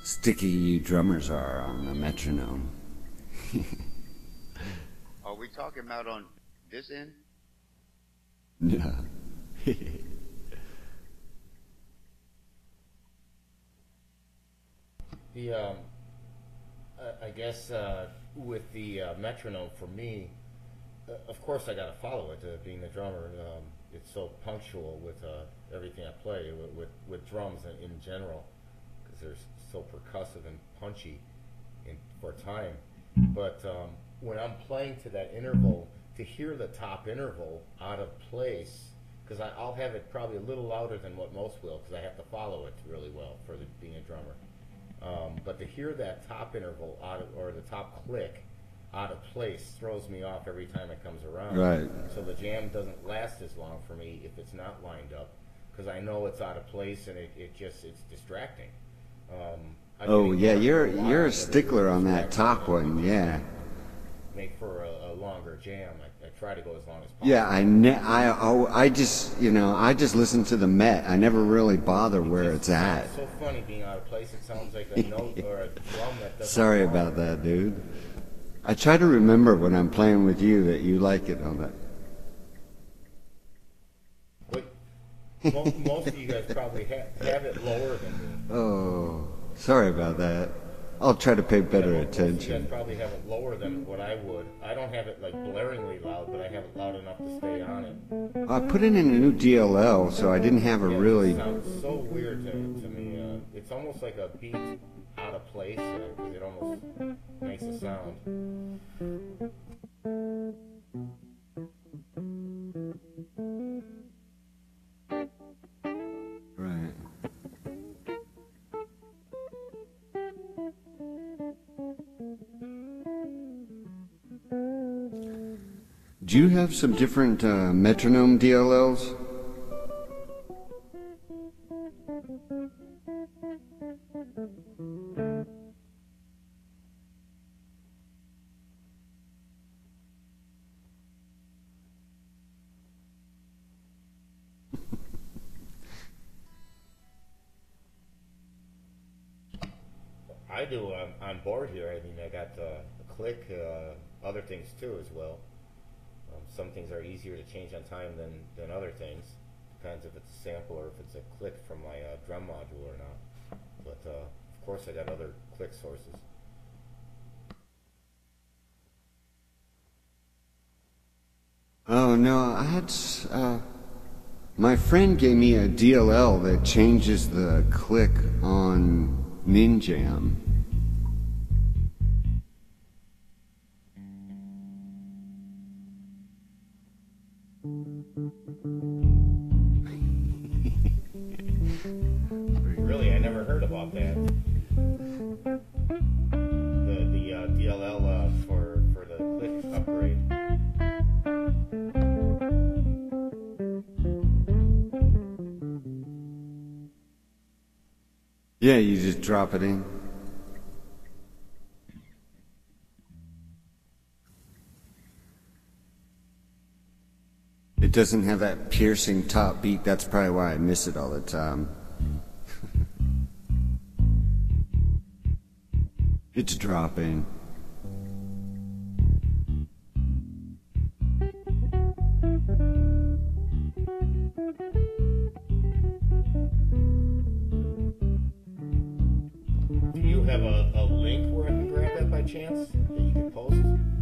sticky you drummers are on the metronome. Are we talking about on this end? Yeah. The I guess with the metronome for me, of course I got to follow it. Being the drummer, it's so punctual with everything I play with drums in general, because they're so percussive and punchy for time. But when I'm playing to that interval, to hear the top interval out of place, because I'll have it probably a little louder than what most will, because I have to follow it really well for being a drummer. But to hear that top interval or the top click out of place throws me off every time it comes around. Right. So the jam doesn't last as long for me if it's not lined up, because I know it's out of place and it's distracting. Oh yeah, you're a stickler on that top one, yeah. Make for a longer jam. I try to go as long as possible. Yeah, I just I just listen to the Met. I never really bother where it's at. It's so funny being out of place. It sounds like a note or a drum that doesn't. Sorry about that, dude. I try to remember when I'm playing with you that you like it on that. But most of you guys probably have it lower than me. Oh, sorry about that. I'll try to pay better Most of you attention. guys probably have it lower than what I would. I don't have it like blaringly loud, but I have it loud enough to stay on it. I put it in a new DLL, so I didn't have a Yeah, really. It sounds so weird to me. It's almost like a beat out of place because it almost makes a sound. Right. Do you have some different metronome DLLs? I do. On board here. I mean, I got a click, other things too as well. Some things are easier to change on time than other things. Depends if it's a sample or if it's a click from my drum module or not. But of course, I got other click sources. Oh no, I had. My friend gave me a DLL that changes the click on Ninjam. Really, I never heard about that. The DLL for the click upgrade. Yeah, you just drop it in. It doesn't have that piercing top beat. That's probably why I miss it all the time. It's dropping. Do you have a link where I can grab that by chance that you can post?